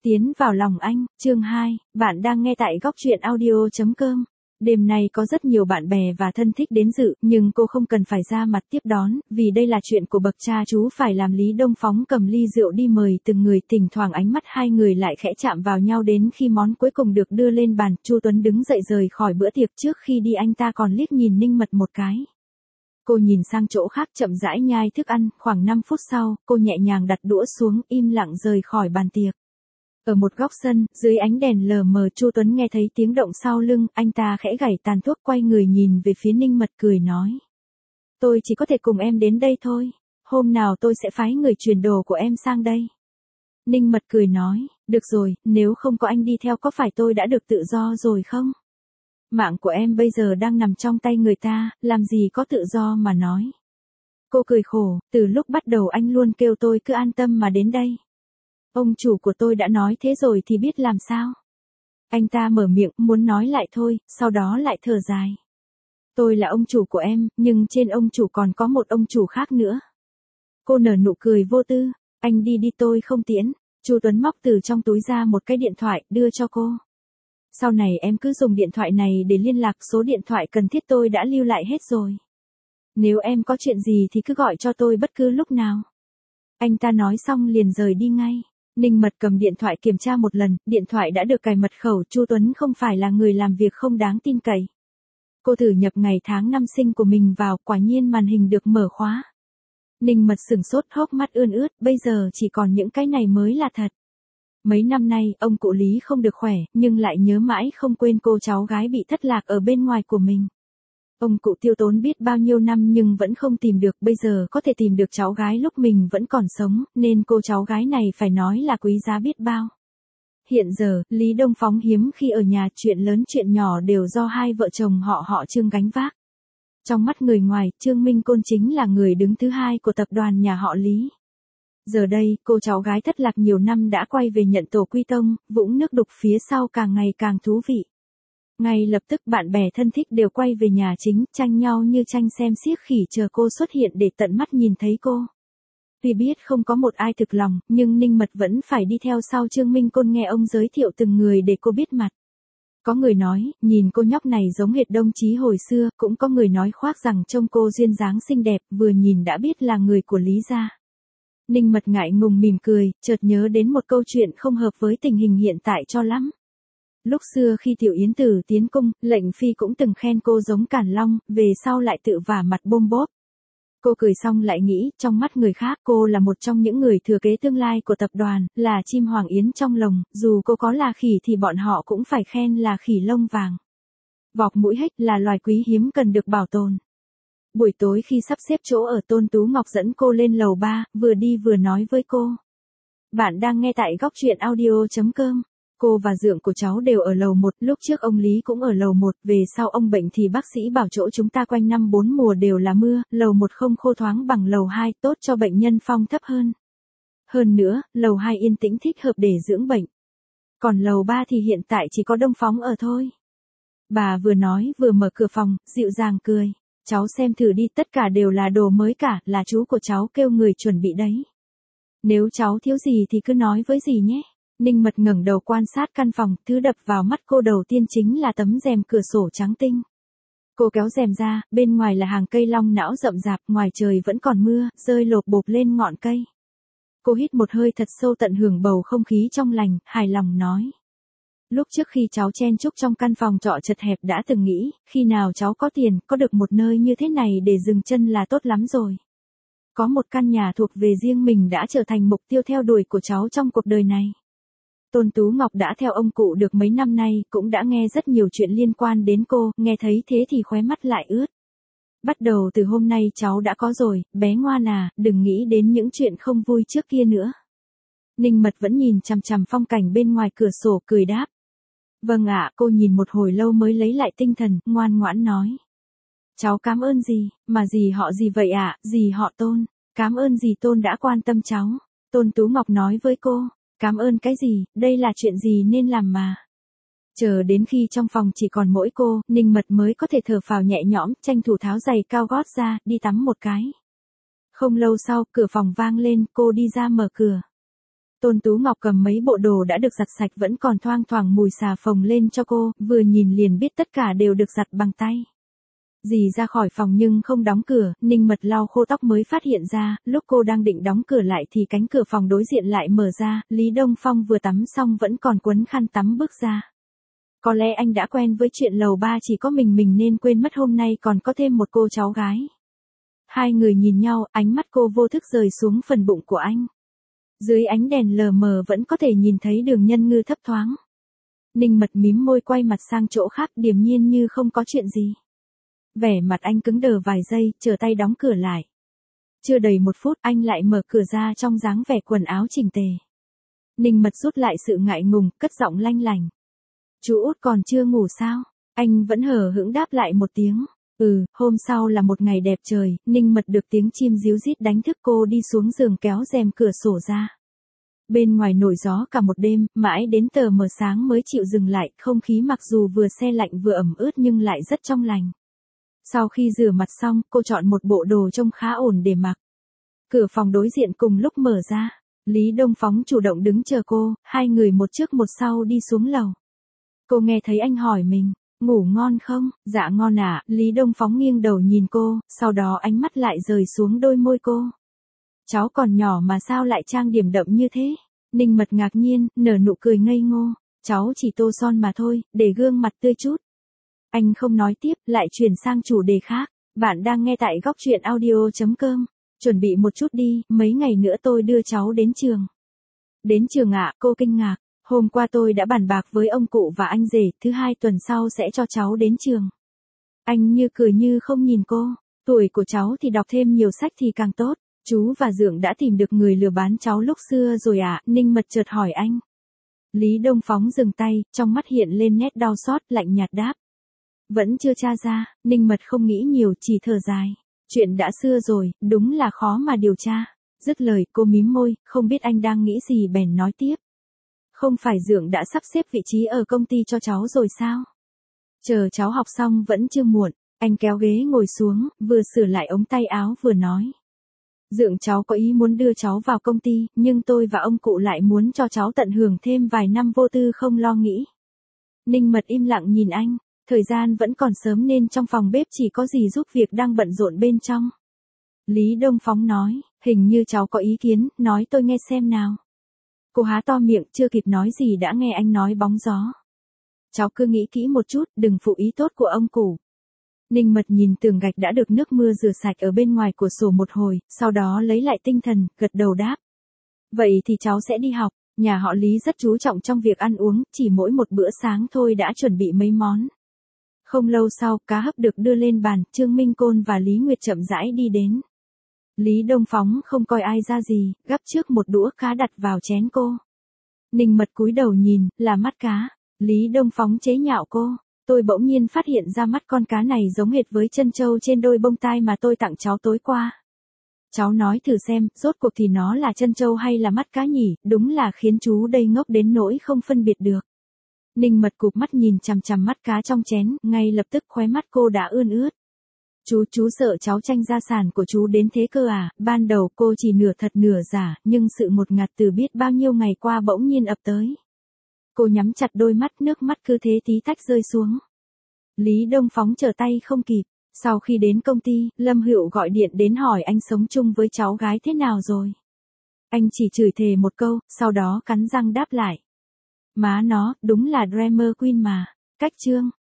Tiến vào lòng anh, chương 2, bạn đang nghe tại góc truyện audio.com. Đêm nay có rất nhiều bạn bè và thân thích đến dự, nhưng cô không cần phải ra mặt tiếp đón, vì đây là chuyện của bậc cha chú phải làm. Lý Đông Phóng cầm ly rượu đi mời từng người, thỉnh thoảng ánh mắt hai người lại khẽ chạm vào nhau đến khi món cuối cùng được đưa lên bàn. Chu Tuấn đứng dậy rời khỏi bữa tiệc, trước khi đi anh ta còn liếc nhìn Ninh Mật một cái. Cô nhìn sang chỗ khác chậm rãi nhai thức ăn, khoảng 5 phút sau, cô nhẹ nhàng đặt đũa xuống, im lặng rời khỏi bàn tiệc. Ở một góc sân, dưới ánh đèn lờ mờ, Chu Tuấn nghe thấy tiếng động sau lưng, anh ta khẽ gảy tàn thuốc, quay người nhìn về phía Ninh Mật cười nói. Tôi chỉ có thể cùng em đến đây thôi, hôm nào tôi sẽ phái người chuyển đồ của em sang đây. Ninh Mật cười nói, được rồi, nếu không có anh đi theo có phải tôi đã được tự do rồi không? Mạng của em bây giờ đang nằm trong tay người ta, làm gì có tự do mà nói. Cô cười khổ, từ lúc bắt đầu anh luôn kêu tôi cứ an tâm mà đến đây. Ông chủ của tôi đã nói thế rồi thì biết làm sao. Anh ta mở miệng, muốn nói lại thôi, sau đó lại thở dài. Tôi là ông chủ của em, nhưng trên ông chủ còn có một ông chủ khác nữa. Cô nở nụ cười vô tư, anh đi đi tôi không tiễn. Chu Tuấn móc từ trong túi ra một cái điện thoại, đưa cho cô. Sau này em cứ dùng điện thoại này để liên lạc, số điện thoại cần thiết tôi đã lưu lại hết rồi. Nếu em có chuyện gì thì cứ gọi cho tôi bất cứ lúc nào. Anh ta nói xong liền rời đi ngay. Ninh Mật cầm điện thoại kiểm tra một lần, điện thoại đã được cài mật khẩu. Chu Tuấn không phải là người làm việc không đáng tin cậy. Cô thử nhập ngày tháng năm sinh của mình vào, quả nhiên màn hình được mở khóa. Ninh Mật sửng sốt, hốc mắt ươn ướt, bây giờ chỉ còn những cái này mới là thật. Mấy năm nay, ông cụ Lý không được khỏe, nhưng lại nhớ mãi không quên cô cháu gái bị thất lạc ở bên ngoài của mình. Ông cụ tiêu tốn biết bao nhiêu năm nhưng vẫn không tìm được, bây giờ có thể tìm được cháu gái lúc mình vẫn còn sống, nên cô cháu gái này phải nói là quý giá biết bao. Hiện giờ, Lý Đông Phóng hiếm khi ở nhà, chuyện lớn chuyện nhỏ đều do hai vợ chồng họ Trương gánh vác. Trong mắt người ngoài, Trương Minh Côn chính là người đứng thứ hai của tập đoàn nhà họ Lý. Giờ đây, cô cháu gái thất lạc nhiều năm đã quay về nhận tổ quy tông, vũng nước đục phía sau càng ngày càng thú vị. Ngay lập tức bạn bè thân thích đều quay về nhà chính, tranh nhau như tranh xem xiếc khỉ chờ cô xuất hiện để tận mắt nhìn thấy cô. Tuy biết không có một ai thực lòng, nhưng Ninh Mật vẫn phải đi theo sau Trương Minh Côn nghe ông giới thiệu từng người để cô biết mặt. Có người nói, nhìn cô nhóc này giống hệt đồng chí hồi xưa, cũng có người nói khoác rằng trông cô duyên dáng xinh đẹp, vừa nhìn đã biết là người của Lý gia. Ninh Mật ngại ngùng mỉm cười, chợt nhớ đến một câu chuyện không hợp với tình hình hiện tại cho lắm. Lúc xưa khi Tiểu Yến Tử tiến cung, lệnh phi cũng từng khen cô giống Càn Long, về sau lại tự vả mặt bôm bốp. Cô cười xong lại nghĩ, trong mắt người khác cô là một trong những người thừa kế tương lai của tập đoàn, là chim hoàng yến trong lồng, dù cô có là khỉ thì bọn họ cũng phải khen là khỉ lông vàng. Vọc mũi hếch là loài quý hiếm cần được bảo tồn. Buổi tối khi sắp xếp chỗ ở, Tôn Tú Ngọc dẫn cô lên lầu 3, vừa đi vừa nói với cô. Bạn đang nghe tại góc truyện audio.com. Cô và dượng của cháu đều ở lầu 1, lúc trước ông Lý cũng ở lầu 1, về sau ông bệnh thì bác sĩ bảo chỗ chúng ta quanh năm 4 mùa đều là mưa, lầu 1 không khô thoáng bằng lầu 2, tốt cho bệnh nhân phong thấp hơn. Hơn nữa, lầu 2 yên tĩnh thích hợp để dưỡng bệnh. Còn lầu 3 thì hiện tại chỉ có Đông Phóng ở thôi. Bà vừa nói vừa mở cửa phòng, dịu dàng cười. Cháu xem thử đi, tất cả đều là đồ mới cả, là chú của cháu kêu người chuẩn bị đấy. Nếu cháu thiếu gì thì cứ nói với dì nhé. Ninh Mật ngẩng đầu quan sát căn phòng, thứ đập vào mắt cô đầu tiên chính là tấm rèm cửa sổ trắng tinh. Cô kéo rèm ra, bên ngoài là hàng cây long não rậm rạp, ngoài trời vẫn còn mưa, rơi lộp bộp lên ngọn cây. Cô hít một hơi thật sâu tận hưởng bầu không khí trong lành, hài lòng nói. Lúc trước khi cháu chen chúc trong căn phòng trọ chật hẹp đã từng nghĩ, khi nào cháu có tiền, có được một nơi như thế này để dừng chân là tốt lắm rồi. Có một căn nhà thuộc về riêng mình đã trở thành mục tiêu theo đuổi của cháu trong cuộc đời này. Tôn Tú Ngọc đã theo ông cụ được mấy năm nay, cũng đã nghe rất nhiều chuyện liên quan đến cô, nghe thấy thế thì khóe mắt lại ướt. Bắt đầu từ hôm nay cháu đã có rồi, bé ngoan à, đừng nghĩ đến những chuyện không vui trước kia nữa. Ninh Mật vẫn nhìn chằm chằm phong cảnh bên ngoài cửa sổ, cười đáp. Vâng ạ, cô nhìn một hồi lâu mới lấy lại tinh thần, ngoan ngoãn nói. Cháu cảm ơn dì, mà dì họ gì vậy ạ, dì họ Tôn. Cảm ơn dì Tôn đã quan tâm cháu. Tôn Tú Ngọc nói với cô. Cảm ơn cái gì, đây là chuyện gì nên làm mà. Chờ đến khi trong phòng chỉ còn mỗi cô, Ninh Mật mới có thể thở phào nhẹ nhõm, tranh thủ tháo giày cao gót ra, đi tắm một cái. Không lâu sau, cửa phòng vang lên, cô đi ra mở cửa. Tôn Tú Ngọc cầm mấy bộ đồ đã được giặt sạch vẫn còn thoang thoảng mùi xà phòng lên cho cô, vừa nhìn liền biết tất cả đều được giặt bằng tay. Dì ra khỏi phòng nhưng không đóng cửa, Ninh Mật lau khô tóc mới phát hiện ra, lúc cô đang định đóng cửa lại thì cánh cửa phòng đối diện lại mở ra, Lý Đông Phong vừa tắm xong vẫn còn quấn khăn tắm bước ra. Có lẽ anh đã quen với chuyện lầu ba chỉ có mình nên quên mất hôm nay còn có thêm một cô cháu gái. Hai người nhìn nhau, ánh mắt cô vô thức rời xuống phần bụng của anh. Dưới ánh đèn lờ mờ vẫn có thể nhìn thấy đường nhân ngư thấp thoáng. Ninh Mật mím môi quay mặt sang chỗ khác điềm nhiên như không có chuyện gì. Vẻ mặt anh cứng đờ vài giây, chờ tay đóng cửa lại. Chưa đầy 1 phút anh lại mở cửa ra trong dáng vẻ quần áo chỉnh tề. Ninh Mật rút lại sự ngại ngùng, cất giọng lanh lành. Chú Út còn chưa ngủ sao? Anh vẫn hờ hững đáp lại một tiếng. Hôm sau là một ngày đẹp trời, Ninh Mật được tiếng chim ríu rít đánh thức cô đi xuống giường kéo rèm cửa sổ ra. Bên ngoài nổi gió cả một đêm, mãi đến tờ mờ sáng mới chịu dừng lại, không khí mặc dù vừa se lạnh vừa ẩm ướt nhưng lại rất trong lành. Sau khi rửa mặt xong, cô chọn một bộ đồ trông khá ổn để mặc. Cửa phòng đối diện cùng lúc mở ra. Lý Đông Phóng chủ động đứng chờ cô, hai người một trước một sau đi xuống lầu. Cô nghe thấy anh hỏi mình, ngủ ngon không? Dạ ngon ạ. Lý Đông Phóng nghiêng đầu nhìn cô, sau đó ánh mắt lại rời xuống đôi môi cô. Cháu còn nhỏ mà sao lại trang điểm đậm như thế? Ninh Mật ngạc nhiên, nở nụ cười ngây ngô. Cháu chỉ tô son mà thôi, để gương mặt tươi chút. Anh không nói tiếp, lại chuyển sang chủ đề khác. Bạn đang nghe tại góc truyện audio.com. Chuẩn bị một chút đi, mấy ngày nữa tôi đưa cháu đến trường. Đến trường ạ, cô kinh ngạc. Hôm qua tôi đã bàn bạc với ông cụ và anh rể, thứ 2 tuần sau sẽ cho cháu đến trường. Anh như cười như không nhìn cô. Tuổi của cháu thì đọc thêm nhiều sách thì càng tốt. Chú và Dượng đã tìm được người lừa bán cháu lúc xưa rồi ạ? Ninh Mật chợt hỏi anh. Lý Đông Phóng dừng tay, trong mắt hiện lên nét đau xót, lạnh nhạt đáp. Vẫn chưa tra ra. Ninh Mật không nghĩ nhiều, chỉ thở dài. Chuyện đã xưa rồi, đúng là khó mà điều tra. Dứt lời, cô mím môi, không biết anh đang nghĩ gì bèn nói tiếp. Không phải Dượng đã sắp xếp vị trí ở công ty cho cháu rồi sao? Chờ cháu học xong vẫn chưa muộn. Anh kéo ghế ngồi xuống, vừa sửa lại ống tay áo vừa nói. Dượng cháu có ý muốn đưa cháu vào công ty, nhưng tôi và ông cụ lại muốn cho cháu tận hưởng thêm vài năm vô tư không lo nghĩ. Ninh Mật im lặng nhìn anh. Thời gian vẫn còn sớm nên trong phòng bếp chỉ có dì giúp việc đang bận rộn bên trong. Lý Đông Phóng nói, hình như cháu có ý kiến, nói tôi nghe xem nào. Cô há to miệng, chưa kịp nói gì đã nghe anh nói bóng gió. Cháu cứ nghĩ kỹ một chút, đừng phụ ý tốt của ông cụ. Ninh Mật nhìn tường gạch đã được nước mưa rửa sạch ở bên ngoài cửa sổ một hồi, sau đó lấy lại tinh thần, gật đầu đáp. Vậy thì cháu sẽ đi học. Nhà họ Lý rất chú trọng trong việc ăn uống, chỉ mỗi một bữa sáng thôi đã chuẩn bị mấy món. Không lâu sau, cá hấp được đưa lên bàn, Trương Minh Côn và Lý Nguyệt chậm rãi đi đến. Lý Đông Phóng không coi ai ra gì, gắp trước một đũa cá đặt vào chén cô. Ninh Mật cúi đầu nhìn, là mắt cá. Lý Đông Phóng chế nhạo cô. Tôi bỗng nhiên phát hiện ra mắt con cá này giống hệt với chân trâu trên đôi bông tai mà tôi tặng cháu tối qua. Cháu nói thử xem, rốt cuộc thì nó là chân trâu hay là mắt cá nhỉ, đúng là khiến chú đây ngốc đến nỗi không phân biệt được. Ninh Mật cụp mắt nhìn chằm chằm mắt cá trong chén, ngay lập tức khóe mắt cô đã ươn ướt. Chú sợ cháu tranh gia sản của chú đến thế cơ à? Ban đầu cô chỉ nửa thật nửa giả, nhưng sự ngột ngạt từ biết bao nhiêu ngày qua bỗng nhiên ập tới. Cô nhắm chặt đôi mắt, nước mắt cứ thế tí tách rơi xuống. Lý Đông Phóng trở tay không kịp. Sau khi đến công ty, Lâm Hữu gọi điện đến hỏi anh sống chung với cháu gái thế nào rồi. Anh chỉ chửi thề một câu, sau đó cắn răng đáp lại. Má nó, đúng là drama queen mà. Cách chương.